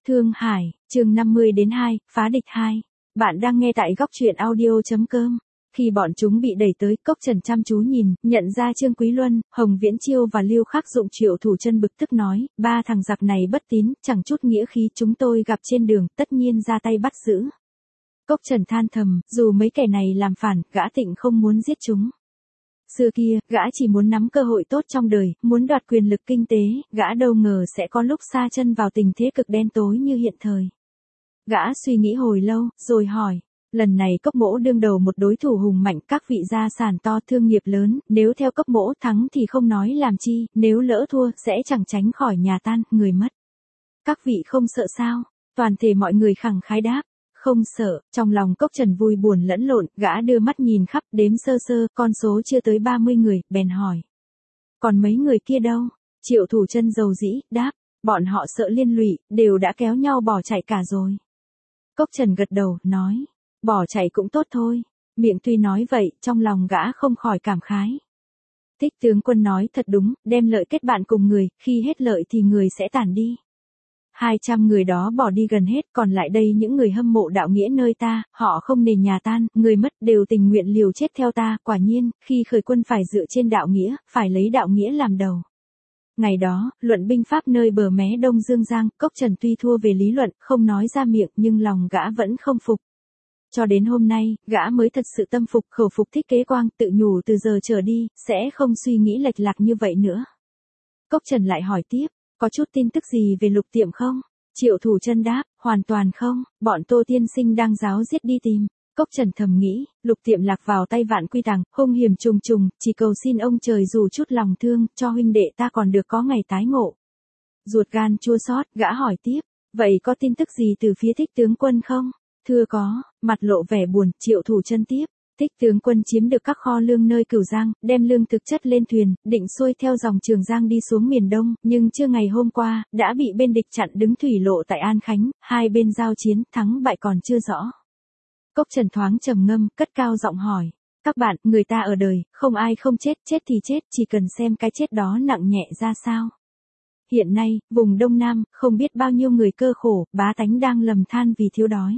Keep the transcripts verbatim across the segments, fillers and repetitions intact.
Thương Hải, chương năm mươi đến hai, phá địch hai. Bạn đang nghe tại góc truyện audio.com. Khi bọn chúng bị đẩy tới, Cốc Trần chăm chú nhìn, nhận ra Trương Quý Luân, Hồng Viễn Chiêu và Lưu Khắc Dụng. Triệu Thủ Chân bực tức nói, ba thằng giặc này bất tín, chẳng chút nghĩa khí, chúng tôi gặp trên đường, tất nhiên ra tay bắt giữ. Cốc Trần than thầm, dù mấy kẻ này làm phản, gã Tịnh không muốn giết chúng. Xưa kia, gã chỉ muốn nắm cơ hội tốt trong đời, muốn đoạt quyền lực kinh tế, gã đâu ngờ sẽ có lúc sa chân vào tình thế cực đen tối như hiện thời. Gã suy nghĩ hồi lâu, rồi hỏi, lần này Cốc Mỗ đương đầu một đối thủ hùng mạnh, các vị gia sản to, thương nghiệp lớn, nếu theo Cốc Mỗ thắng thì không nói làm chi, nếu lỡ thua sẽ chẳng tránh khỏi nhà tan, người mất. Các vị không sợ sao? Toàn thể mọi người khẳng khái đáp. Không sợ. Trong lòng Cốc Trần vui buồn lẫn lộn, gã đưa mắt nhìn khắp, đếm sơ sơ, con số chưa tới ba mươi người, bèn hỏi. Còn mấy người kia đâu? Triệu Thủ Chân dầu dĩ, đáp, bọn họ sợ liên lụy, đều đã kéo nhau bỏ chạy cả rồi. Cốc Trần gật đầu, nói, bỏ chạy cũng tốt thôi. Miệng tuy nói vậy, trong lòng gã không khỏi cảm khái. Thích tướng quân nói thật đúng, đem lợi kết bạn cùng người, khi hết lợi thì người sẽ tản đi. Hai trăm người đó bỏ đi gần hết, còn lại đây những người hâm mộ đạo nghĩa nơi ta, họ không nề nhà tan, người mất đều tình nguyện liều chết theo ta, quả nhiên, khi khởi quân phải dựa trên đạo nghĩa, phải lấy đạo nghĩa làm đầu. Ngày đó, luận binh pháp nơi bờ mé Đông Dương Giang, Cốc Trần tuy thua về lý luận, không nói ra miệng, nhưng lòng gã vẫn không phục. Cho đến hôm nay, gã mới thật sự tâm phục, khẩu phục Thích Kế Quang, tự nhủ từ giờ trở đi, sẽ không suy nghĩ lệch lạc như vậy nữa. Cốc Trần lại hỏi tiếp. Có chút tin tức gì về Lục Tiệm không? Triệu Thủ Chân đáp, hoàn toàn không, bọn Tô tiên sinh đang ráo riết đi tìm. Cốc Trần thầm nghĩ, Lục Tiệm lạc vào tay Vạn Quy Tàng, hung hiểm trùng trùng, chỉ cầu xin ông trời dù chút lòng thương, cho huynh đệ ta còn được có ngày tái ngộ. Ruột gan chua xót, gã hỏi tiếp, vậy có tin tức gì từ phía Thích tướng quân không? Thưa có, mặt lộ vẻ buồn, Triệu Thủ Chân tiếp. Thích tướng quân chiếm được các kho lương nơi Cửu Giang, đem lương thực chất lên thuyền, định xuôi theo dòng Trường Giang đi xuống miền Đông, nhưng trưa ngày hôm qua, đã bị bên địch chặn đứng thủy lộ tại An Khánh, hai bên giao chiến, thắng bại còn chưa rõ. Cốc Trần thoáng trầm ngâm, cất cao giọng hỏi, các bạn, người ta ở đời, không ai không chết, chết thì chết, chỉ cần xem cái chết đó nặng nhẹ ra sao. Hiện nay, vùng Đông Nam, không biết bao nhiêu người cơ khổ, bá tánh đang lầm than vì thiếu đói.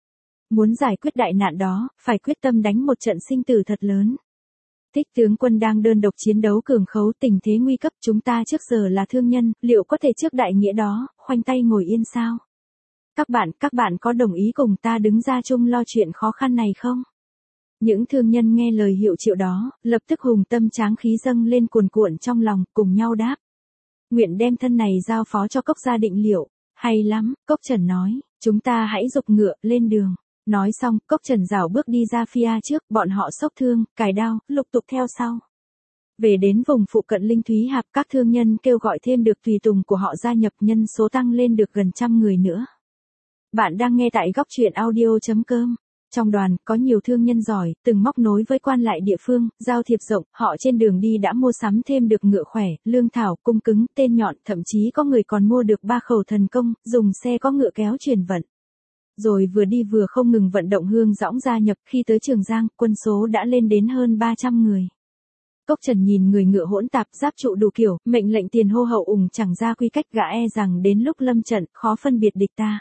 Muốn giải quyết đại nạn đó, phải quyết tâm đánh một trận sinh tử thật lớn. Thích tướng quân đang đơn độc chiến đấu cường khấu, tình thế nguy cấp, chúng ta trước giờ là thương nhân, liệu có thể trước đại nghĩa đó, khoanh tay ngồi yên sao? Các bạn, các bạn có đồng ý cùng ta đứng ra chung lo chuyện khó khăn này không? Những thương nhân nghe lời hiệu triệu đó, lập tức hùng tâm tráng khí dâng lên cuồn cuộn trong lòng, cùng nhau đáp. Nguyện đem thân này giao phó cho Cốc gia định liệu. Hay lắm, Cốc Trần nói, chúng ta hãy giục ngựa, lên đường. Nói xong, Cốc Trần rảo bước đi ra phía trước, bọn họ xốc thương, cài đao, lục tục theo sau. Về đến vùng phụ cận Linh Thúy Hạp, các thương nhân kêu gọi thêm được tùy tùng của họ gia nhập, nhân số tăng lên được gần trăm người nữa. Bạn đang nghe tại góc truyện audio.com. Trong đoàn, có nhiều thương nhân giỏi, từng móc nối với quan lại địa phương, giao thiệp rộng, họ trên đường đi đã mua sắm thêm được ngựa khỏe, lương thảo, cung cứng, tên nhọn, thậm chí có người còn mua được ba khẩu thần công, dùng xe có ngựa kéo truyền vận. Rồi vừa đi vừa không ngừng vận động hương dõng gia nhập, khi tới Trường Giang, quân số đã lên đến hơn ba trăm người. Cốc Trần nhìn người ngựa hỗn tạp, giáp trụ đủ kiểu, mệnh lệnh tiền hô hậu ủng chẳng ra quy cách, gã e rằng đến lúc lâm trận, khó phân biệt địch ta.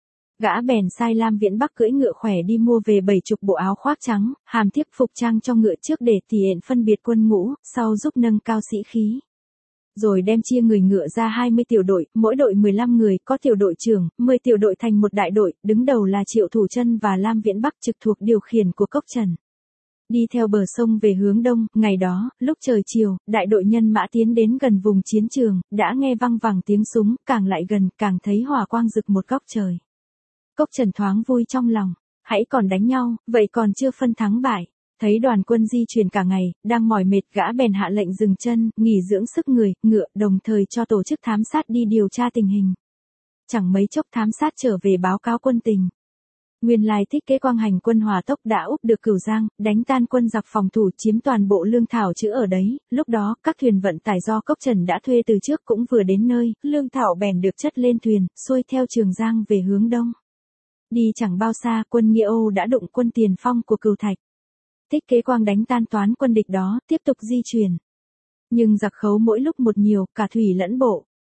Gã bèn sai Lam Viễn Bắc cưỡi ngựa khỏe đi mua về bảy chục bộ áo khoác trắng, hàm thiếp phục trang cho ngựa trước để thể hiện phân biệt quân ngũ, sau giúp nâng cao sĩ khí. Rồi đem chia người ngựa ra hai mươi tiểu đội, mỗi đội mười lăm người, có tiểu đội trưởng, mười tiểu đội thành một đại đội, đứng đầu là Triệu Thủ Chân và Lam Viễn Bắc trực thuộc điều khiển của Cốc Trần. Đi theo bờ sông về hướng đông, ngày đó, lúc trời chiều, đại đội nhân mã tiến đến gần vùng chiến trường, đã nghe văng vẳng tiếng súng, càng lại gần, càng thấy hỏa quang rực một góc trời. Cốc Trần thoáng vui trong lòng, hãy còn đánh nhau, vậy còn chưa phân thắng bại. Thấy đoàn quân di chuyển cả ngày, đang mỏi mệt, gã bèn hạ lệnh dừng chân, nghỉ dưỡng sức người, ngựa, đồng thời cho tổ chức thám sát đi điều tra tình hình. Chẳng mấy chốc thám sát trở về báo cáo quân tình. Nguyên lai Thích Kế Quang hành quân hỏa tốc đã úp được Cửu Giang, đánh tan quân giặc phòng thủ, chiếm toàn bộ lương thảo trữ ở đấy, lúc đó, các thuyền vận tải do Cốc Trần đã thuê từ trước cũng vừa đến nơi, lương thảo bèn được chất lên thuyền, xuôi theo Trường Giang về hướng đông. Đi chẳng bao xa, quân Nghĩa Âu đã đụng quân tiền phong của Cửu Thạch. Thích Kế Quang đánh tan toán quân địch đó, tiếp tục di chuyển. Nhưng giặc khấu mỗi lúc một nhiều, cả thủy lẫn bộ.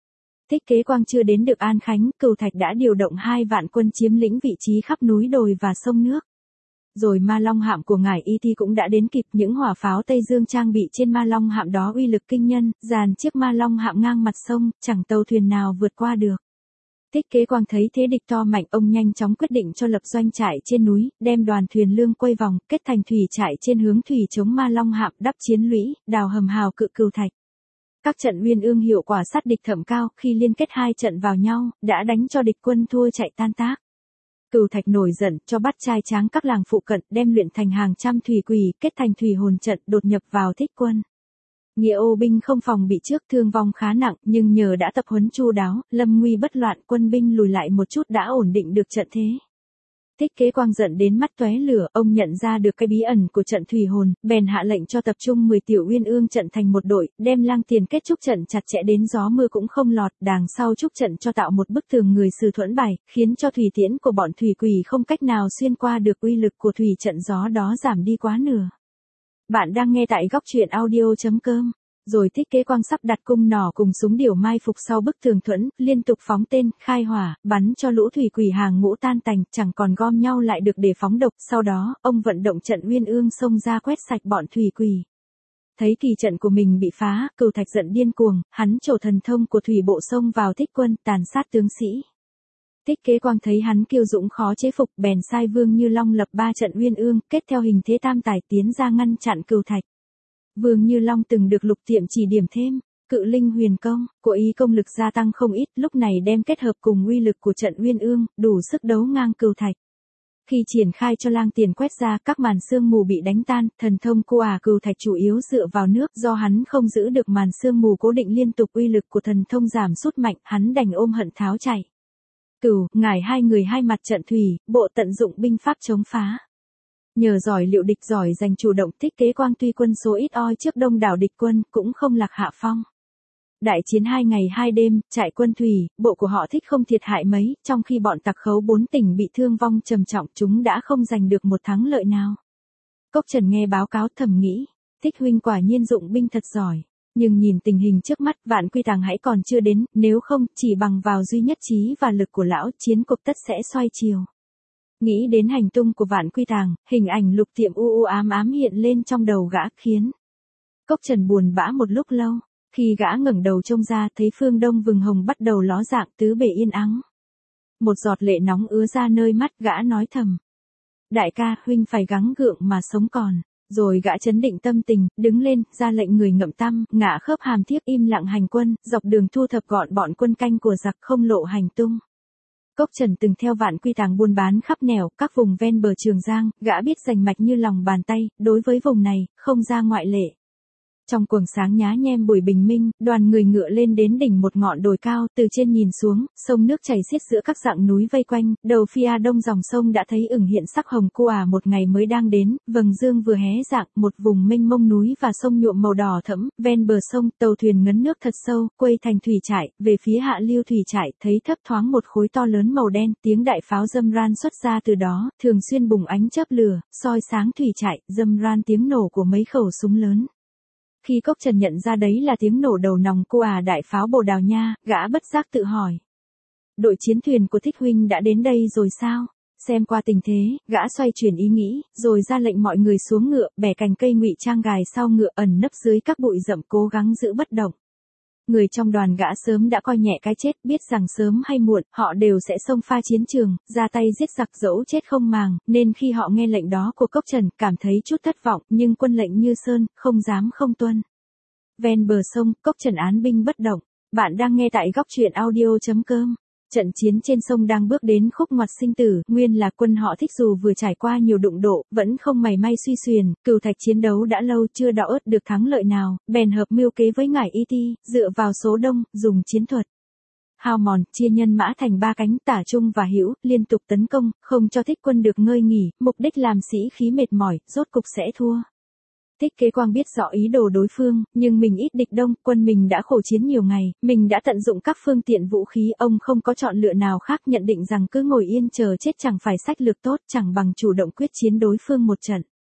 Thích Kế Quang chưa đến được An Khánh, Cửu Thạch đã điều động hai vạn quân chiếm lĩnh vị trí khắp núi đồi và sông nước. Rồi Ma Long hạm của ngài Y Thi cũng đã đến kịp, những hỏa pháo Tây Dương trang bị trên Ma Long hạm đó uy lực kinh nhân, dàn chiếc Ma Long hạm ngang mặt sông, chẳng tàu thuyền nào vượt qua được. Thích Kế Quang thấy thế địch to mạnh, ông nhanh chóng quyết định cho lập doanh trại trên núi, đem đoàn thuyền lương quay vòng, kết thành thủy trại trên hướng thủy chống Ma Long hạm, đắp chiến lũy, đào hầm hào cự Cửu Thạch. Các trận uyên ương hiệu quả sát địch thậm cao, khi liên kết hai trận vào nhau, đã đánh cho địch quân thua chạy tan tác. Cửu Thạch nổi giận, cho bắt trai tráng các làng phụ cận, đem luyện thành hàng trăm thủy quỷ, kết thành thủy hồn trận, đột nhập vào Thích quân. Nghĩa ô binh không phòng bị trước, thương vong khá nặng, nhưng nhờ đã tập huấn chu đáo, lâm nguy bất loạn, quân binh lùi lại một chút đã ổn định được trận thế. Thích Kế Quang giận đến mắt tóe lửa, ông nhận ra được cái bí ẩn của trận thủy hồn, bèn hạ lệnh cho tập trung mười tiểu uyên ương trận thành một đội, đem lang tiền kết trúc trận chặt chẽ đến gió mưa cũng không lọt, đằng sau trúc trận cho tạo một bức tường người sử thuẫn bài, khiến cho thủy tiễn của bọn thủy quỷ không cách nào xuyên qua được, uy lực của thủy trận gió đó giảm đi quá nửa. Bạn đang nghe tại góc truyện audio chấm com. Rồi Thích Kế Quang sắp đặt cung nỏ cùng súng điểu mai phục sau bức tường thuẫn, liên tục phóng tên, khai hỏa, bắn cho lũ thủy quỷ hàng ngũ tan tành, chẳng còn gom nhau lại được để phóng độc. Sau đó, ông vận động trận uyên ương xông ra quét sạch bọn thủy quỷ. Thấy kỳ trận của mình bị phá, Cửu Thạch giận điên cuồng, hắn trổ thần thông của thủy bộ xông vào Thích quân, tàn sát tướng sĩ. Thích Kế Quang thấy hắn kiêu dũng khó chế phục, bèn sai Vương Như Long lập ba trận uyên ương, kết theo hình thế tam tài tiến ra ngăn chặn Cửu Thạch. Vương Như Long từng được Lục Tiệm chỉ điểm thêm, Cự Linh huyền công, của ý công lực gia tăng không ít, lúc này đem kết hợp cùng uy lực của trận uyên ương, đủ sức đấu ngang Cửu Thạch. Khi triển khai cho lang tiền quét ra, các màn sương mù bị đánh tan, thần thông cô ả Cửu Thạch chủ yếu dựa vào nước, do hắn không giữ được màn sương mù cố định liên tục, uy lực của thần thông giảm sút mạnh, hắn đành ôm hận tháo chạy. Cửu, ngải hai người hai mặt trận thủy, bộ tận dụng binh pháp chống phá. Nhờ giỏi liệu địch giỏi giành chủ động, Thích Kế Quang tuy quân số ít oi trước đông đảo địch quân, cũng không lạc hạ phong. Đại chiến hai ngày hai đêm, trại quân thủy, bộ của họ Thích không thiệt hại mấy, trong khi bọn tặc khấu bốn tỉnh bị thương vong trầm trọng, chúng đã không giành được một thắng lợi nào. Cốc Trần nghe báo cáo thầm nghĩ, Thích huynh quả nhiên dụng binh thật giỏi. Nhưng nhìn tình hình trước mắt, Vạn Quy Tàng hãy còn chưa đến, nếu không, chỉ bằng vào duy nhất trí và lực của lão, chiến cục tất sẽ xoay chiều. Nghĩ đến hành tung của Vạn Quy Tàng, hình ảnh Lục Tiệm u u ám ám hiện lên trong đầu gã, khiến Cốc Trần buồn bã một lúc lâu. Khi gã ngẩng đầu trông ra, thấy phương đông vừng hồng bắt đầu ló dạng, tứ bề yên ắng. Một giọt lệ nóng ứa ra nơi mắt, gã nói thầm: đại ca, huynh phải gắng gượng mà sống còn. Rồi gã chấn định tâm tình, đứng lên, ra lệnh người ngậm tăm, ngả khớp hàm thiếp im lặng hành quân, dọc đường thu thập gọn bọn quân canh của giặc, không lộ hành tung. Cốc Trần từng theo Vạn Quy Tàng buôn bán khắp nẻo, các vùng ven bờ Trường Giang, gã biết rành mạch như lòng bàn tay, đối với vùng này, không ra ngoại lệ. Trong quầng sáng nhá nhem buổi bình minh, đoàn người ngựa lên đến đỉnh một ngọn đồi cao, từ trên nhìn xuống, sông nước chảy xiết giữa các dặng núi vây quanh, đầu phía đông dòng sông đã thấy ửng hiện sắc hồng cô ả một ngày mới đang đến, vầng dương vừa hé dạng, một vùng mênh mông núi và sông nhuộm màu đỏ thẫm, ven bờ sông, tàu thuyền ngấn nước thật sâu, quây thành thủy trại, về phía hạ lưu thủy trại, thấy thấp thoáng một khối to lớn màu đen, tiếng đại pháo dâm ran xuất ra từ đó, thường xuyên bùng ánh chớp lửa, soi sáng thủy trại, dâm ran tiếng nổ của mấy khẩu súng lớn. Khi Cốc Trần nhận ra đấy là tiếng nổ đầu nòng cô à đại pháo Bồ Đào Nha, gã bất giác tự hỏi: đội chiến thuyền của Thích huynh đã đến đây rồi sao? Xem qua tình thế, gã xoay chuyển ý nghĩ, rồi ra lệnh mọi người xuống ngựa, bẻ cành cây ngụy trang gài sau ngựa, ẩn nấp dưới các bụi rậm, cố gắng giữ bất động. Người trong đoàn gã sớm đã coi nhẹ cái chết, biết rằng sớm hay muộn, họ đều sẽ xông pha chiến trường, ra tay giết giặc dẫu chết không màng, nên khi họ nghe lệnh đó của Cốc Trần, cảm thấy chút thất vọng, nhưng quân lệnh như sơn, không dám không tuân. Ven bờ sông, Cốc Trần án binh bất động. Bạn đang nghe tại góc truyện audio chấm com. Trận chiến trên sông đang bước đến khúc ngoặt sinh tử, nguyên là quân họ Thích dù vừa trải qua nhiều đụng độ, vẫn không mảy may suy xuyển, Cửu Thạch chiến đấu đã lâu chưa đọ ớt được thắng lợi nào, bèn hợp mưu kế với ngải Y Ti, dựa vào số đông, dùng chiến thuật hao mòn, chia nhân mã thành ba cánh, tả trung và hữu, liên tục tấn công, không cho Thích quân được ngơi nghỉ, mục đích làm sĩ khí mệt mỏi, rốt cục sẽ thua. Thích Kế Quang biết rõ ý đồ đối phương, nhưng mình ít địch đông, quân mình đã khổ chiến nhiều ngày, mình đã tận dụng các phương tiện vũ khí, ông không có chọn lựa nào khác, nhận định rằng cứ ngồi yên chờ chết chẳng phải sách lược tốt, chẳng bằng chủ động quyết chiến đối phương một trận.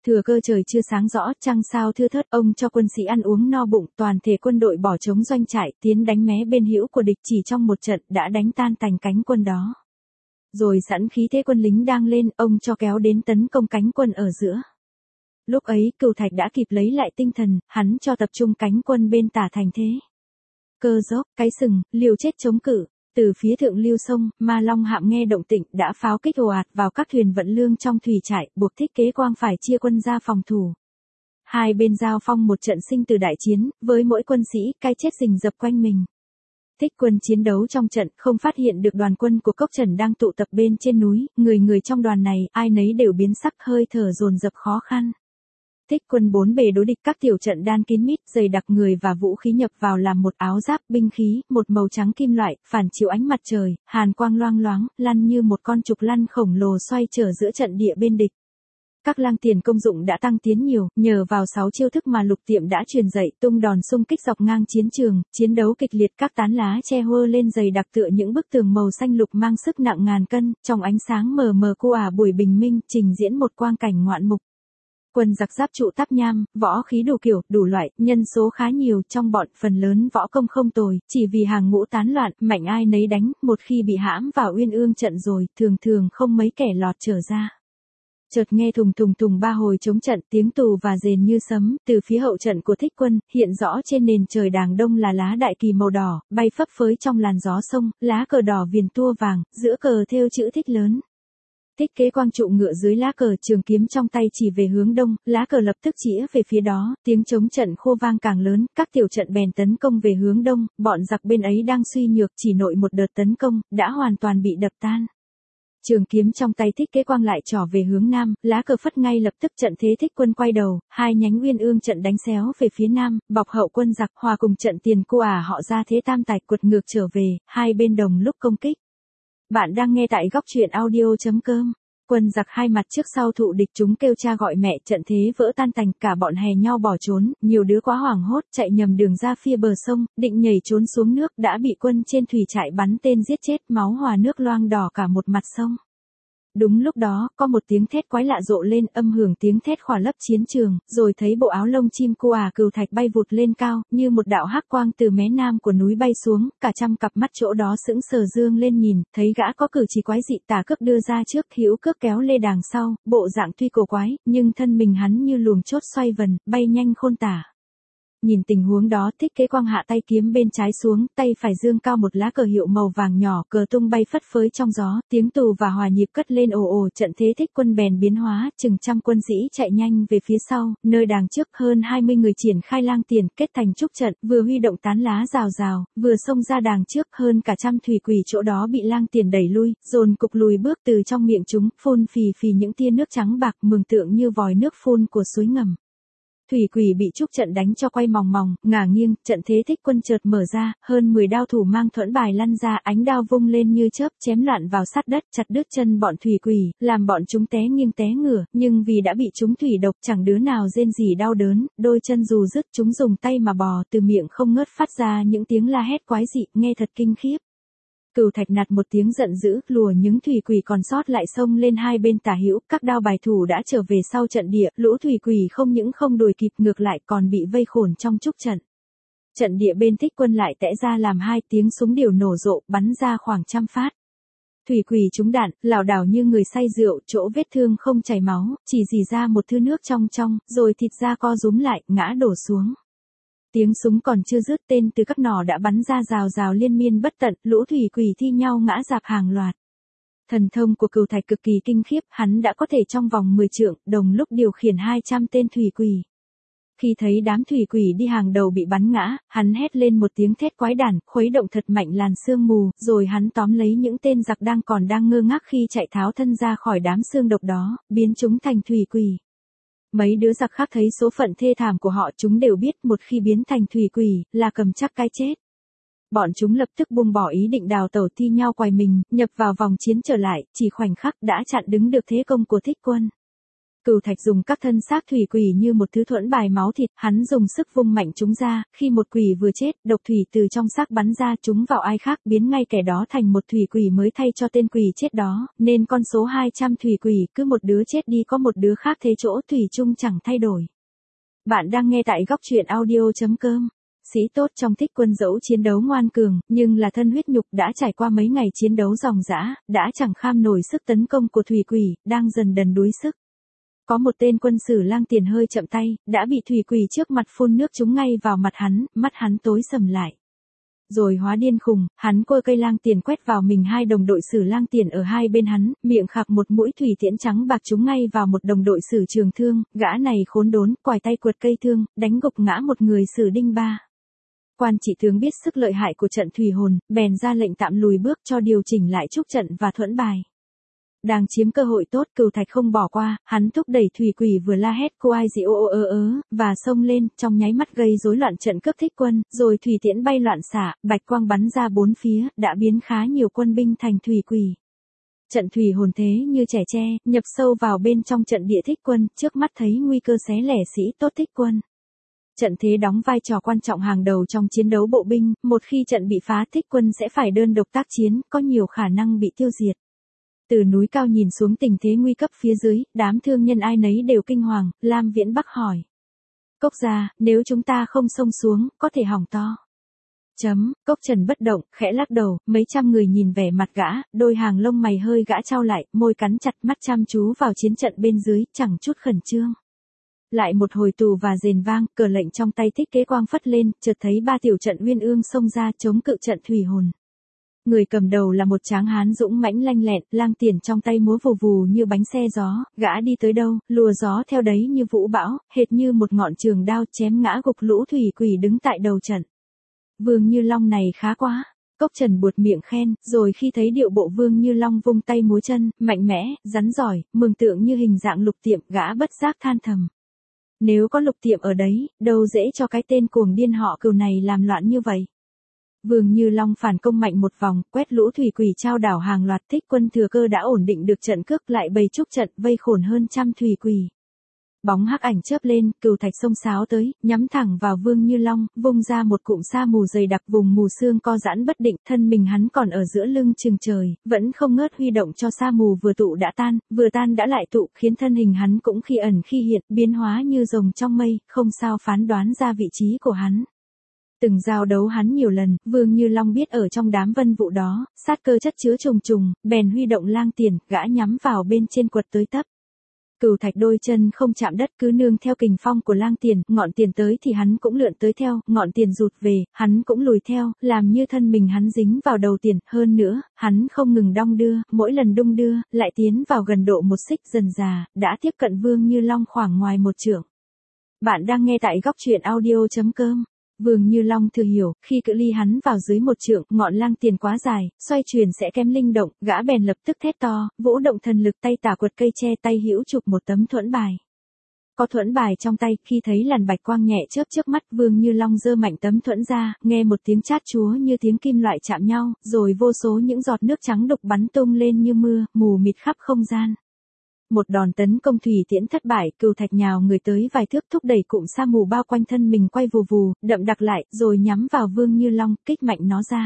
Thừa cơ trời chưa sáng rõ, trăng sao thưa thớt, ông cho quân sĩ ăn uống no bụng, toàn thể quân đội bỏ trống doanh trại, tiến đánh mé bên hữu của địch, chỉ trong một trận đã đánh tan tành cánh quân đó. Rồi sẵn khí thế quân lính đang lên, ông cho kéo đến tấn công cánh quân ở giữa. Lúc ấy, Cửu Thạch đã kịp lấy lại tinh thần, hắn cho tập trung cánh quân bên tả thành thế. Cơ Dốc, Cái Sừng, liều chết chống cự. Từ phía thượng lưu sông, Ma Long hạm nghe động tĩnh đã pháo kích ồ ạt vào các thuyền vận lương trong thủy trại, buộc Thích Kế Quang phải chia quân ra phòng thủ. Hai bên giao phong một trận sinh tử đại chiến, với mỗi quân sĩ cái chết rình rập quanh mình. Thích Quân chiến đấu trong trận, không phát hiện được đoàn quân của Cốc Trần đang tụ tập bên trên núi, người người trong đoàn này, ai nấy đều biến sắc, hơi thở dồn dập khó khăn. Thích Quân bốn bề đối địch, các tiểu trận đan kín mít, dày đặc, người và vũ khí nhập vào làm một áo giáp, binh khí, một màu trắng kim loại, phản chiếu ánh mặt trời, hàn quang loang loáng, lăn như một con trục lăn khổng lồ xoay trở giữa trận địa bên địch. Các lang tiền công dụng đã tăng tiến nhiều, nhờ vào sáu chiêu thức mà Lục Tiệm đã truyền dạy, tung đòn xung kích dọc ngang chiến trường, chiến đấu kịch liệt, các tán lá che hơ lên dày đặc tựa những bức tường màu xanh lục mang sức nặng ngàn cân, trong ánh sáng mờ mờ cô ả buổi bình minh, trình diễn một quang cảnh ngoạn mục. Quân giặc giáp trụ táp nham, võ khí đủ kiểu, đủ loại, nhân số khá nhiều, trong bọn phần lớn võ công không tồi, chỉ vì hàng ngũ tán loạn, mạnh ai nấy đánh, một khi bị hãm vào uyên ương trận rồi, thường thường không mấy kẻ lọt trở ra. Chợt nghe thùng thùng thùng ba hồi chống trận, tiếng tù và rền như sấm, từ phía hậu trận của Thích Quân, hiện rõ trên nền trời đàng đông là lá đại kỳ màu đỏ, bay phấp phới trong làn gió sông, lá cờ đỏ viền tua vàng, giữa cờ thêu chữ Thích lớn. Thích Kế Quang trụ ngựa dưới lá cờ, trường kiếm trong tay chỉ về hướng đông, lá cờ lập tức chĩa về phía đó, tiếng chống trận khô vang càng lớn, các tiểu trận bèn tấn công về hướng đông, bọn giặc bên ấy đang suy nhược, chỉ nội một đợt tấn công, đã hoàn toàn bị đập tan. Trường kiếm trong tay Thích Kế Quang lại trỏ về hướng nam, lá cờ phất ngay lập tức, trận thế Thích Quân quay đầu, hai nhánh uyên ương trận đánh xéo về phía nam, bọc hậu quân giặc, hòa cùng trận tiền cô ả họ ra thế tam tài quật ngược trở về, hai bên đồng lúc công kích. Bạn đang nghe tại góc truyện audio chấm com. Quân giặc hai mặt trước sau thụ địch, chúng kêu cha gọi mẹ, trận thế vỡ tan tành, cả bọn hè nhau bỏ trốn, nhiều đứa quá hoảng hốt chạy nhầm đường ra phía bờ sông, định nhảy trốn xuống nước, đã bị quân trên thủy trại bắn tên giết chết, máu hòa nước loang đỏ cả một mặt sông. Đúng lúc đó, có một tiếng thét quái lạ rộ lên, âm hưởng tiếng thét khỏa lấp chiến trường, rồi thấy bộ áo lông chim cô ả Cửu Thạch bay vụt lên cao, như một đạo hắc quang từ mé nam của núi bay xuống, cả trăm cặp mắt chỗ đó sững sờ dương lên nhìn, thấy gã có cử chỉ quái dị, tả cước đưa ra trước, hữu cước kéo lê đằng sau, bộ dạng tuy cổ quái, nhưng thân mình hắn như luồng chốt xoay vần, bay nhanh khôn tả. Nhìn tình huống đó, Thích Kế Quang hạ tay kiếm bên trái xuống, tay phải dương cao một lá cờ hiệu màu vàng nhỏ, cờ tung bay phất phới trong gió, tiếng tù và hòa nhịp cất lên ồ ồ, trận thế Thích Quân bèn biến hóa, chừng trăm quân sĩ chạy nhanh về phía sau, nơi đàng trước hơn hai mươi người triển khai lang tiền, kết thành trúc trận, vừa huy động tán lá rào rào, vừa xông ra đàng trước, hơn cả trăm thủy quỷ chỗ đó bị lang tiền đẩy lui, dồn cục lùi bước, từ trong miệng chúng, phun phì phì những tia nước trắng bạc, mường tượng như vòi nước phun của suối ngầm. Thủy quỷ bị trúc trận đánh cho quay mòng mòng, ngả nghiêng, trận thế Thích Quân chợt mở ra, hơn mười đao thủ mang thuẫn bài lăn ra, ánh đao vung lên như chớp, chém loạn vào sát đất, chặt đứt chân bọn thủy quỷ, làm bọn chúng té nghiêng té ngửa, nhưng vì đã bị chúng thủy độc, chẳng đứa nào rên rỉ đau đớn, đôi chân dù dứt, chúng dùng tay mà bò, từ miệng không ngớt phát ra những tiếng la hét quái dị, nghe thật kinh khiếp. Cửu Thạch nạt một tiếng giận dữ, lùa những thủy quỷ còn sót lại xông lên hai bên tả hữu, các đao bài thủ đã trở về sau trận địa, lũ thủy quỷ không những không đuổi kịp, ngược lại còn bị vây khổn trong trúc trận. Trận địa bên Thích Quân lại tẽ ra làm hai, tiếng súng điều nổ rộ, bắn ra khoảng trăm phát. Thủy quỷ trúng đạn, lảo đảo như người say rượu, chỗ vết thương không chảy máu, chỉ rỉ ra một thứ nước trong trong, rồi thịt da co rúm lại, ngã đổ xuống. Tiếng súng còn chưa dứt, tên từ các nỏ đã bắn ra rào rào liên miên bất tận, lũ thủy quỷ thi nhau ngã rạp hàng loạt. Thần thông của Cửu Thạch cực kỳ kinh khiếp, hắn đã có thể trong vòng mười trượng, đồng lúc điều khiển hai trăm tên thủy quỷ. Khi thấy đám thủy quỷ đi hàng đầu bị bắn ngã, hắn hét lên một tiếng thét quái đản, khuấy động thật mạnh làn sương mù, rồi hắn tóm lấy những tên giặc đang còn đang ngơ ngác khi chạy tháo thân ra khỏi đám xương độc đó, biến chúng thành thủy quỷ. Mấy đứa giặc khác thấy số phận thê thảm của họ, chúng đều biết một khi biến thành thủy quỷ, là cầm chắc cái chết. Bọn chúng lập tức buông bỏ ý định đào tẩu, thi nhau quay mình, nhập vào vòng chiến trở lại, chỉ khoảnh khắc đã chặn đứng được thế công của Thích Quân. Cửu Thạch dùng các thân xác thủy quỷ như một thứ thuẫn bài máu thịt, hắn dùng sức vung mạnh chúng ra, khi một quỷ vừa chết, độc thủy từ trong xác bắn ra chúng vào ai khác biến ngay kẻ đó thành một thủy quỷ mới thay cho tên quỷ chết đó, nên con số hai trăm thủy quỷ cứ một đứa chết đi có một đứa khác thế chỗ thủy chung chẳng thay đổi. Bạn đang nghe tại góc truyện audio.com. Sĩ tốt trong Thích Quân dẫu chiến đấu ngoan cường, nhưng là thân huyết nhục đã trải qua mấy ngày chiến đấu ròng rã, đã chẳng kham nổi sức tấn công của thủy quỷ, đang dần dần đuối sức. Có một tên quân sử Lang Tiền hơi chậm tay, đã bị thủy quỷ trước mặt phun nước trúng ngay vào mặt hắn, mắt hắn tối sầm lại. Rồi hóa điên khùng, hắn côi cây Lang Tiền quét vào mình hai đồng đội sử Lang Tiền ở hai bên hắn, miệng khạc một mũi thủy tiễn trắng bạc trúng ngay vào một đồng đội sử Trường Thương, gã này khốn đốn, quài tay quật cây thương, đánh gục ngã một người sử Đinh Ba. Quan chỉ tướng biết sức lợi hại của trận thủy hồn, bèn ra lệnh tạm lùi bước cho điều chỉnh lại trúc trận và thuẫn bài. Đang chiếm cơ hội tốt, Cửu Thạch không bỏ qua, hắn thúc đẩy thủy quỷ vừa la hét cô ai gì ô ô ơ ớ, và xông lên, trong nháy mắt gây rối loạn trận cướp Thích Quân, rồi thủy tiễn bay loạn xạ, bạch quang bắn ra bốn phía, đã biến khá nhiều quân binh thành thủy quỷ. Trận thủy hồn thế như trẻ tre, nhập sâu vào bên trong trận địa Thích Quân, trước mắt thấy nguy cơ xé lẻ sĩ tốt Thích Quân. Trận thế đóng vai trò quan trọng hàng đầu trong chiến đấu bộ binh, một khi trận bị phá Thích Quân sẽ phải đơn độc tác chiến, có nhiều khả năng bị tiêu diệt. Từ núi cao nhìn xuống tình thế nguy cấp phía dưới, đám thương nhân ai nấy đều kinh hoàng, Lam Viễn Bắc hỏi. Cốc gia, nếu chúng ta không xông xuống, có thể hỏng to. Chấm, Cốc Trần bất động, khẽ lắc đầu, mấy trăm người nhìn vẻ mặt gã, đôi hàng lông mày hơi gã trao lại, môi cắn chặt mắt chăm chú vào chiến trận bên dưới, chẳng chút khẩn trương. Lại một hồi tù và rền vang, cờ lệnh trong tay Thích Kế Quang phất lên, chợt thấy ba tiểu trận Uyên Ương xông ra chống cự trận thủy hồn. Người cầm đầu là một tráng hán dũng mãnh lanh lẹn, Lang Tiền trong tay múa vù vù như bánh xe gió, gã đi tới đâu, lùa gió theo đấy như vũ bão, hệt như một ngọn trường đao chém ngã gục lũ thủy quỷ đứng tại đầu trận. Vương Như Long này khá quá. Cốc Trần buột miệng khen, rồi khi thấy điệu bộ Vương Như Long vung tay múa chân, mạnh mẽ, rắn giỏi, mường tượng như hình dạng Lục Tiệm, gã bất giác than thầm. Nếu có Lục Tiệm ở đấy, đâu dễ cho cái tên cuồng điên họ Cửu này làm loạn như vậy. Vương Như Long phản công mạnh một vòng, quét lũ thủy quỷ trao đảo hàng loạt, Thích Quân thừa cơ đã ổn định được trận cước, lại bày trúc trận vây khổn hơn trăm thủy quỷ. Bóng hắc ảnh chớp lên, Cửu Thạch xông xáo tới, nhắm thẳng vào Vương Như Long, vung ra một cụm sa mù dày đặc, vùng mù sương co giãn bất định, thân mình hắn còn ở giữa lưng chừng trời, vẫn không ngớt huy động cho sa mù vừa tụ đã tan, vừa tan đã lại tụ, khiến thân hình hắn cũng khi ẩn khi hiện, biến hóa như rồng trong mây, không sao phán đoán ra vị trí của hắn. Từng giao đấu hắn nhiều lần, Vương Như Long biết ở trong đám vân vụ đó, sát cơ chất chứa trùng trùng, bèn huy động Lang Tiền, gã nhắm vào bên trên quật tới tấp. Cửu Thạch đôi chân không chạm đất, cứ nương theo kình phong của Lang Tiền, ngọn tiền tới thì hắn cũng lượn tới theo, ngọn tiền rụt về, hắn cũng lùi theo, làm như thân mình hắn dính vào đầu tiền, hơn nữa, hắn không ngừng đong đưa, mỗi lần đung đưa, lại tiến vào gần độ một xích, dần dà, đã tiếp cận Vương Như Long khoảng ngoài một trượng. Bạn đang nghe tại góc truyện audio.com. Vương Như Long thừa hiểu, khi cự ly hắn vào dưới một trượng, ngọn Lang Tiền quá dài, xoay chuyển sẽ kém linh động, gã bèn lập tức thét to, vũ động thần lực tay tả quật cây tre, tay hữu chụp một tấm thuẫn bài. Có thuẫn bài trong tay, khi thấy làn bạch quang nhẹ chớp trước mắt, Vương Như Long giơ mạnh tấm thuẫn ra, nghe một tiếng chát chúa như tiếng kim loại chạm nhau, rồi vô số những giọt nước trắng đục bắn tung lên như mưa, mù mịt khắp không gian. Một đòn tấn công thủy tiễn thất bại, Cửu Thạch nhào người tới vài thước, thúc đẩy cụm sa mù bao quanh thân mình quay vù vù, đậm đặc lại, rồi nhắm vào Vương Như Long, kích mạnh nó ra.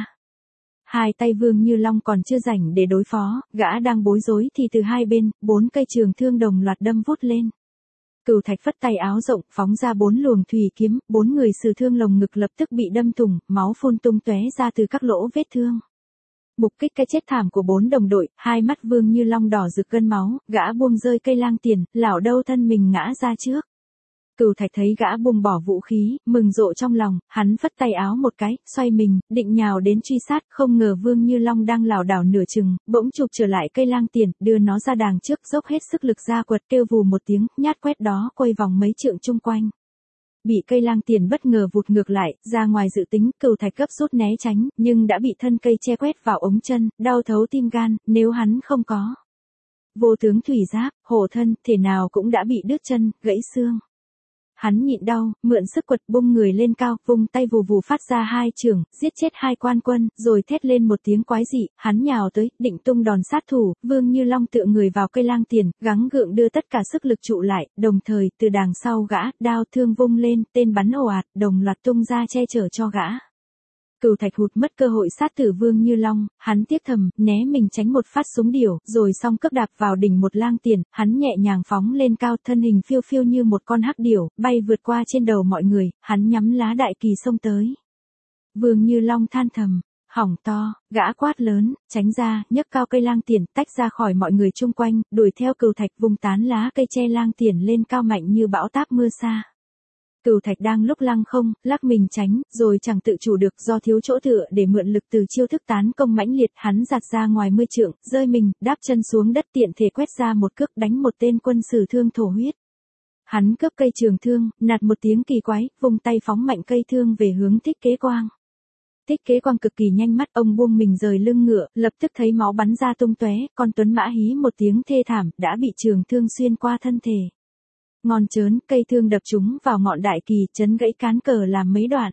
Hai tay Vương Như Long còn chưa rảnh để đối phó, gã đang bối rối thì từ hai bên, bốn cây trường thương đồng loạt đâm vút lên. Cửu Thạch phất tay áo rộng, phóng ra bốn luồng thủy kiếm, bốn người sử thương lồng ngực lập tức bị đâm thủng, máu phun tung tóe ra từ các lỗ vết thương. Mục kích cái chết thảm của bốn đồng đội, hai mắt Vương Như Long đỏ rực cơn máu, gã buông rơi cây Lang Tiền, lảo đâu thân mình ngã ra trước. Cửu Thạch thấy gã buông bỏ vũ khí, mừng rộ trong lòng, hắn phất tay áo một cái, xoay mình, định nhào đến truy sát, không ngờ Vương Như Long đang lảo đảo nửa chừng, bỗng chụp trở lại cây Lang Tiền, đưa nó ra đàng trước, dốc hết sức lực ra quật, kêu vù một tiếng, nhát quét đó quay vòng mấy trượng chung quanh. Bị cây Lang Tiền bất ngờ vụt ngược lại, ra ngoài dự tính, Cửu Thạch gấp rút né tránh, nhưng đã bị thân cây che quét vào ống chân, đau thấu tim gan, nếu hắn không có vô tướng thủy giáp, hộ thân, thể nào cũng đã bị đứt chân, gãy xương. hắn nhịn đau, mượn sức quật bung người lên cao, vung tay vù vù phát ra hai chưởng, giết chết hai quan quân, rồi thét lên một tiếng quái dị, hắn nhào tới, định tung đòn sát thủ, Vương Như Long tựa người vào cây lang tiền, gắng gượng đưa tất cả sức lực trụ lại, đồng thời, từ đằng sau gã, đao thương vung lên, tên bắn ồ ạt, đồng loạt tung ra che chở cho gã. Cửu Thạch hụt mất cơ hội sát tử Vương Như Long, hắn tiếc thầm, né mình tránh một phát súng điểu, rồi song cước đạp vào đỉnh một lang tiền, hắn nhẹ nhàng phóng lên cao, thân hình phiêu phiêu như một con hắc điểu, bay vượt qua trên đầu mọi người, hắn nhắm lá đại kỳ xông tới. Vương Như Long than thầm, hỏng to, gã quát lớn, tránh ra, nhấc cao cây lang tiền, tách ra khỏi mọi người chung quanh, đuổi theo Cửu Thạch vung tán lá cây che lang tiền lên cao mạnh như bão táp mưa xa. Cửu Thạch đang lúc lăng không, lắc mình tránh, rồi chẳng tự chủ được do thiếu chỗ tựa để mượn lực từ chiêu thức tán công mãnh liệt, hắn giạt ra ngoài mươi trượng, rơi mình, đáp chân xuống đất tiện thể quét ra một cước đánh một tên quân sử thương thổ huyết. Hắn cướp cây trường thương, nạt một tiếng kỳ quái, vung tay phóng mạnh cây thương về hướng Thích Kế Quang. Thích Kế Quang cực kỳ nhanh mắt, ông buông mình rời lưng ngựa, lập tức thấy máu bắn ra tung tóe, con tuấn mã hí một tiếng thê thảm, đã bị trường thương xuyên qua thân thể. Ngon chớn, cây thương đập trúng vào ngọn đại kỳ, chấn gãy cán cờ làm mấy đoạn.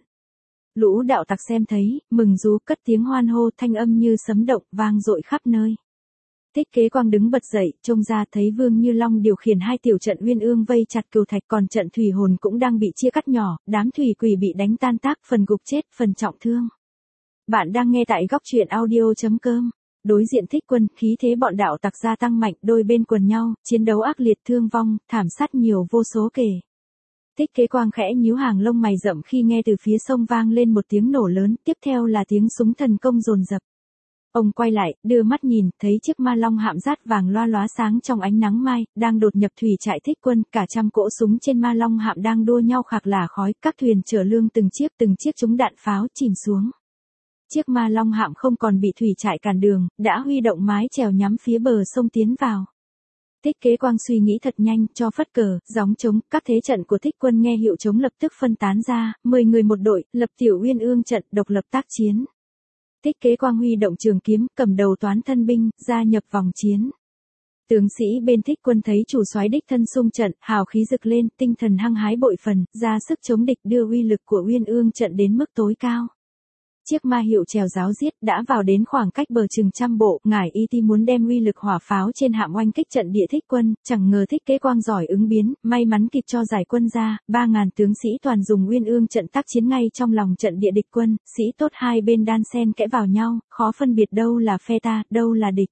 Lũ đạo tặc xem thấy, mừng rú cất tiếng hoan hô, thanh âm như sấm động, vang dội khắp nơi. Thích Kế Quang đứng bật dậy, trông ra thấy Vương Như Long điều khiển hai tiểu trận Uyên Ương vây chặt Cửu Thạch, còn trận thủy hồn cũng đang bị chia cắt nhỏ, đám thủy quỷ bị đánh tan tác, phần gục chết, phần trọng thương. Bạn đang nghe tại góc truyện audio chấm com. Đối diện Thích quân, khí thế bọn đạo tặc gia tăng mạnh, đôi bên quần nhau, chiến đấu ác liệt, thương vong, thảm sát nhiều vô số kể. Thích Kế Quang khẽ nhíu hàng lông mày rậm khi nghe từ phía sông vang lên một tiếng nổ lớn, tiếp theo là tiếng súng thần công dồn dập. Ông quay lại, đưa mắt nhìn, thấy chiếc ma long hạm rát vàng loa lóa sáng trong ánh nắng mai, đang đột nhập thủy trại Thích quân, cả trăm cỗ súng trên ma long hạm đang đua nhau khạc lả khói, các thuyền chở lương từng chiếc từng chiếc trúng đạn pháo chìm xuống. Chiếc ma long hạm không còn bị thủy trại cản đường, đã huy động mái chèo nhắm phía bờ sông tiến vào. Thích Kế Quang suy nghĩ thật nhanh, cho phất cờ, gióng trống, các thế trận của Thích quân nghe hiệu trống lập tức phân tán ra, mười người một đội, lập tiểu Uyên Ương trận, độc lập tác chiến. Thích Kế Quang huy động trường kiếm, cầm đầu toán thân binh, gia nhập vòng chiến. Tướng sĩ bên Thích quân thấy chủ soái đích thân xung trận, hào khí rực lên, tinh thần hăng hái bội phần, ra sức chống địch đưa uy lực của Uyên Ương trận đến mức tối cao. Chiếc ma hiệu chèo giáo giết đã vào đến khoảng cách bờ chừng trăm bộ, ngải y ti muốn đem uy lực hỏa pháo trên hạm oanh kích trận địa Thích quân, chẳng ngờ Thích Kế Quang giỏi ứng biến, may mắn kịp cho giải quân ra, ba ngàn tướng sĩ toàn dùng Uyên Ương trận tác chiến ngay trong lòng trận địa địch quân, sĩ tốt hai bên đan xen kẽ vào nhau, khó phân biệt đâu là phe ta, đâu là địch.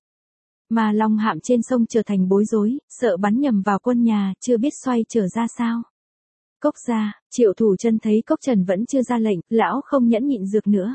Mà long hạm trên sông trở thành bối rối, sợ bắn nhầm vào quân nhà, chưa biết xoay trở ra sao. Cốc gia, Triệu Thủ Chân thấy Cốc Trần vẫn chưa ra lệnh, lão không nhẫn nhịn được nữa.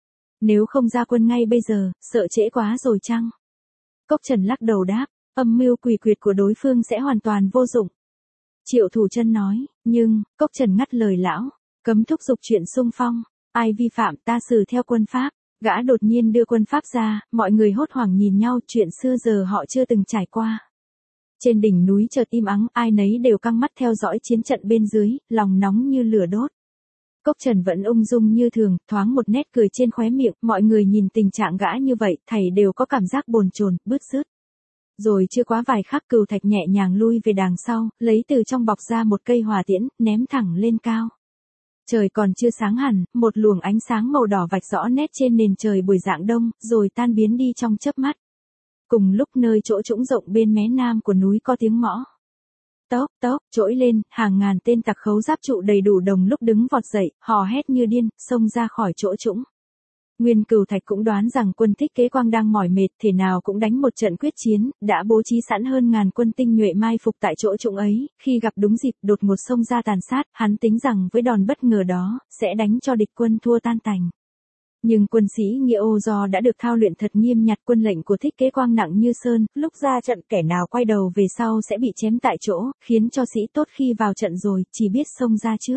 Nếu không ra quân ngay bây giờ, sợ trễ quá rồi chăng? Cốc Trần lắc đầu đáp, âm mưu quỷ quyệt của đối phương sẽ hoàn toàn vô dụng. Triệu Thủ Chân nói, nhưng, Cốc Trần ngắt lời lão, cấm thúc giục chuyện xung phong, ai vi phạm ta xử theo quân pháp. Gã đột nhiên đưa quân pháp ra, mọi người hốt hoảng nhìn nhau, chuyện xưa giờ họ chưa từng trải qua. Trên đỉnh núi chợt im ắng, ai nấy đều căng mắt theo dõi chiến trận bên dưới, lòng nóng như lửa đốt. Cốc Trần vẫn ung dung như thường, thoáng một nét cười trên khóe miệng, mọi người nhìn tình trạng gã như vậy, thảy đều có cảm giác bồn chồn, bứt rứt. Rồi chưa quá vài khắc, Cửu Thạch nhẹ nhàng lui về đằng sau, lấy từ trong bọc ra một cây hỏa tiễn, ném thẳng lên cao. Trời còn chưa sáng hẳn, một luồng ánh sáng màu đỏ vạch rõ nét trên nền trời buổi rạng đông, rồi tan biến đi trong chớp mắt. Cùng lúc nơi chỗ trũng rộng bên mé nam của núi có tiếng mõ. Tốc, tốc, trỗi lên, hàng ngàn tên tặc khấu giáp trụ đầy đủ đồng lúc đứng vọt dậy, hò hét như điên, xông ra khỏi chỗ trũng. Nguyên Cửu Thạch cũng đoán rằng quân Thích Kế Quang đang mỏi mệt, thể nào cũng đánh một trận quyết chiến, đã bố trí sẵn hơn ngàn quân tinh nhuệ mai phục tại chỗ trũng ấy, khi gặp đúng dịp đột ngột xông ra tàn sát, hắn tính rằng với đòn bất ngờ đó, sẽ đánh cho địch quân thua tan tành. Nhưng quân sĩ Nghĩa Ô Do đã được thao luyện thật nghiêm nhặt, quân lệnh của Thích Kế Quang nặng như sơn, lúc ra trận kẻ nào quay đầu về sau sẽ bị chém tại chỗ, khiến cho sĩ tốt khi vào trận rồi, chỉ biết xông ra trước.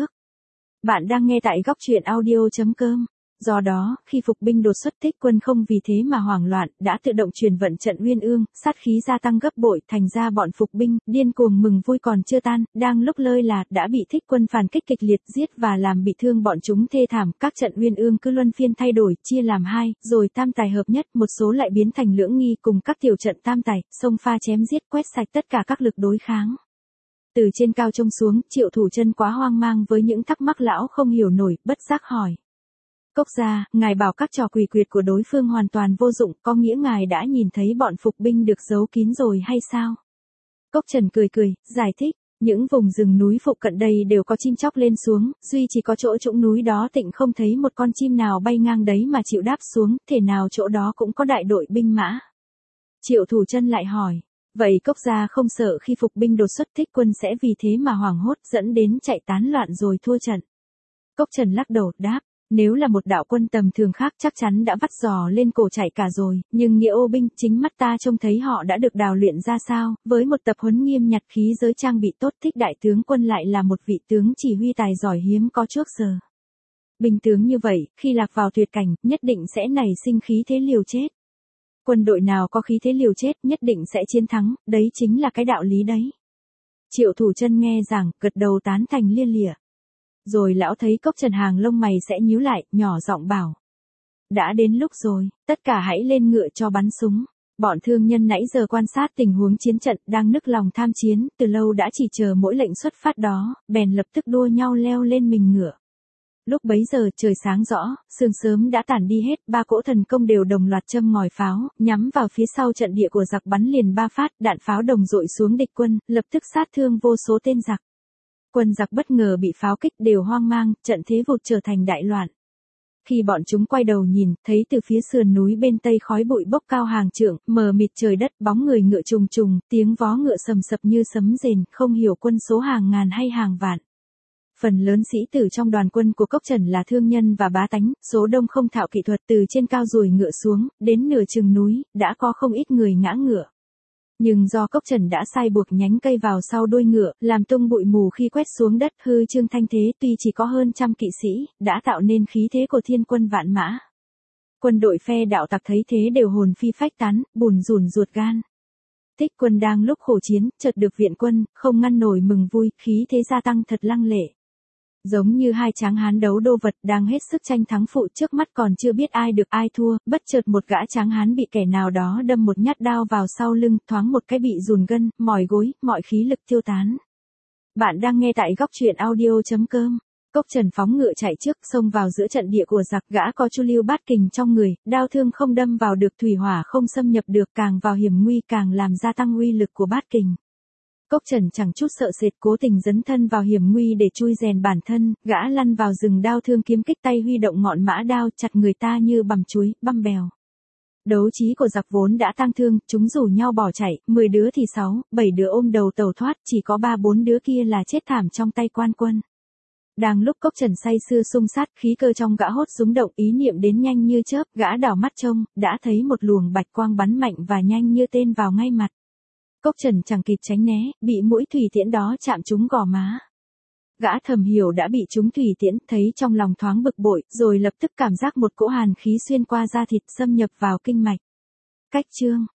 Bạn đang nghe tại góc truyện audio chấm com. Do đó, khi phục binh đột xuất, Thích quân không vì thế mà hoảng loạn, đã tự động truyền vận trận Uyên Ương, sát khí gia tăng gấp bội, thành ra bọn phục binh, điên cuồng mừng vui còn chưa tan, đang lúc lơi là, đã bị Thích quân phản kích kịch liệt giết và làm bị thương bọn chúng thê thảm, các trận Uyên Ương cứ luân phiên thay đổi, chia làm hai, rồi tam tài hợp nhất, một số lại biến thành lưỡng nghi cùng các tiểu trận tam tài, xông pha chém giết quét sạch tất cả các lực đối kháng. từ trên cao trông xuống, Triệu Thủ Chân quá hoang mang với những thắc mắc lão không hiểu nổi, bất giác hỏi. Cốc gia, ngài bảo các trò quỷ quyệt của đối phương hoàn toàn vô dụng, có nghĩa ngài đã nhìn thấy bọn phục binh được giấu kín rồi hay sao? Cốc Trần cười cười, giải thích, những vùng rừng núi phụ cận đây đều có chim chóc lên xuống, duy chỉ có chỗ trũng núi đó Tịnh không thấy một con chim nào bay ngang đấy mà chịu đáp xuống, thể nào chỗ đó cũng có đại đội binh mã. Triệu Thủ Chân lại hỏi, vậy Cốc gia không sợ khi phục binh đột xuất Thích Quân sẽ vì thế mà hoảng hốt dẫn đến chạy tán loạn rồi thua trận? Cốc Trần lắc đầu, đáp, nếu là một đạo quân tầm thường khác chắc chắn đã vắt giò lên cổ chạy cả rồi, nhưng nghĩa ô binh, chính mắt ta trông thấy họ đã được đào luyện ra sao, với một tập huấn nghiêm nhặt khí giới trang bị tốt. Thích đại tướng quân lại là một vị tướng chỉ huy tài giỏi hiếm có trước giờ. Binh tướng như vậy, khi lạc vào tuyệt cảnh, nhất định sẽ nảy sinh khí thế liều chết. Quân đội nào có khí thế liều chết nhất định sẽ chiến thắng, đấy chính là cái đạo lý đấy. Triệu Thủ Chân nghe giảng, gật đầu tán thành lia lịa. Rồi lão thấy Cốc Trần hàng lông mày sẽ nhíu lại, nhỏ giọng bảo. Đã đến lúc rồi, tất cả hãy lên ngựa cho bắn súng. Bọn thương nhân nãy giờ quan sát tình huống chiến trận, đang nức lòng tham chiến, từ lâu đã chỉ chờ mỗi lệnh xuất phát đó, bèn lập tức đua nhau leo lên mình ngựa. Lúc bấy giờ trời sáng rõ, sương sớm đã tản đi hết, ba cỗ thần công đều đồng loạt châm ngòi pháo, nhắm vào phía sau trận địa của giặc bắn liền ba phát, đạn pháo đồng dội xuống địch quân, lập tức sát thương vô số tên giặc. Quân giặc bất ngờ bị pháo kích đều hoang mang, trận thế vụt trở thành đại loạn. Khi bọn chúng quay đầu nhìn, thấy từ phía sườn núi bên tây khói bụi bốc cao hàng trượng, mờ mịt trời đất, bóng người ngựa trùng trùng, tiếng vó ngựa sầm sập như sấm rền, không hiểu quân số hàng ngàn hay hàng vạn. Phần lớn sĩ tử trong đoàn quân của Cốc Trần là thương nhân và bá tánh, số đông không thạo kỹ thuật, từ trên cao ruồi ngựa xuống, đến nửa chừng núi, đã có không ít người ngã ngựa. Nhưng do Cốc Trần đã sai buộc nhánh cây vào sau đuôi ngựa, làm tung bụi mù khi quét xuống đất, hư trương thanh thế, tuy chỉ có hơn trăm kỵ sĩ, đã tạo nên khí thế của thiên quân vạn mã. Quân đội phe đạo tặc thấy thế đều hồn phi phách tán, bùn rùn ruột gan. Thích Quân đang lúc khổ chiến, chợt được viện quân, không ngăn nổi mừng vui, khí thế gia tăng thật lăng lệ. Giống như hai tráng hán đấu đô vật đang hết sức tranh thắng phụ, trước mắt còn chưa biết ai được ai thua, bất chợt một gã tráng hán bị kẻ nào đó đâm một nhát đao vào sau lưng, thoáng một cái bị rùn gân, mỏi gối, mọi khí lực tiêu tán. Bạn đang nghe tại góc truyện audio chấm com. Cốc Trần phóng ngựa chạy trước, xông vào giữa trận địa của giặc, gã có chu lưu bát kình trong người, đao thương không đâm vào được, thủy hỏa không xâm nhập được, càng vào hiểm nguy càng làm gia tăng uy lực của bát kình. Cốc Trần chẳng chút sợ sệt, cố tình dấn thân vào hiểm nguy để chui rèn bản thân, gã lăn vào rừng đao thương kiếm kích, tay huy động ngọn mã đao chặt người ta như bằm chuối, băm bèo. Đấu trí của giặc vốn đã tang thương, chúng rủ nhau bỏ chạy, mười đứa thì sáu, bảy đứa ôm đầu tàu thoát, chỉ có ba bốn đứa kia là chết thảm trong tay quan quân. Đang lúc Cốc Trần say sưa xung sát, khí cơ trong gã hốt rúng động, ý niệm đến nhanh như chớp, gã đảo mắt trông, đã thấy một luồng bạch quang bắn mạnh và nhanh như tên vào ngay mặt. Cốc Trần chẳng kịp tránh né, bị mũi thủy tiễn đó chạm trúng gò má. Gã thầm hiểu đã bị trúng thủy tiễn, thấy trong lòng thoáng bực bội, rồi lập tức cảm giác một cỗ hàn khí xuyên qua da thịt, xâm nhập vào kinh mạch. Cách chương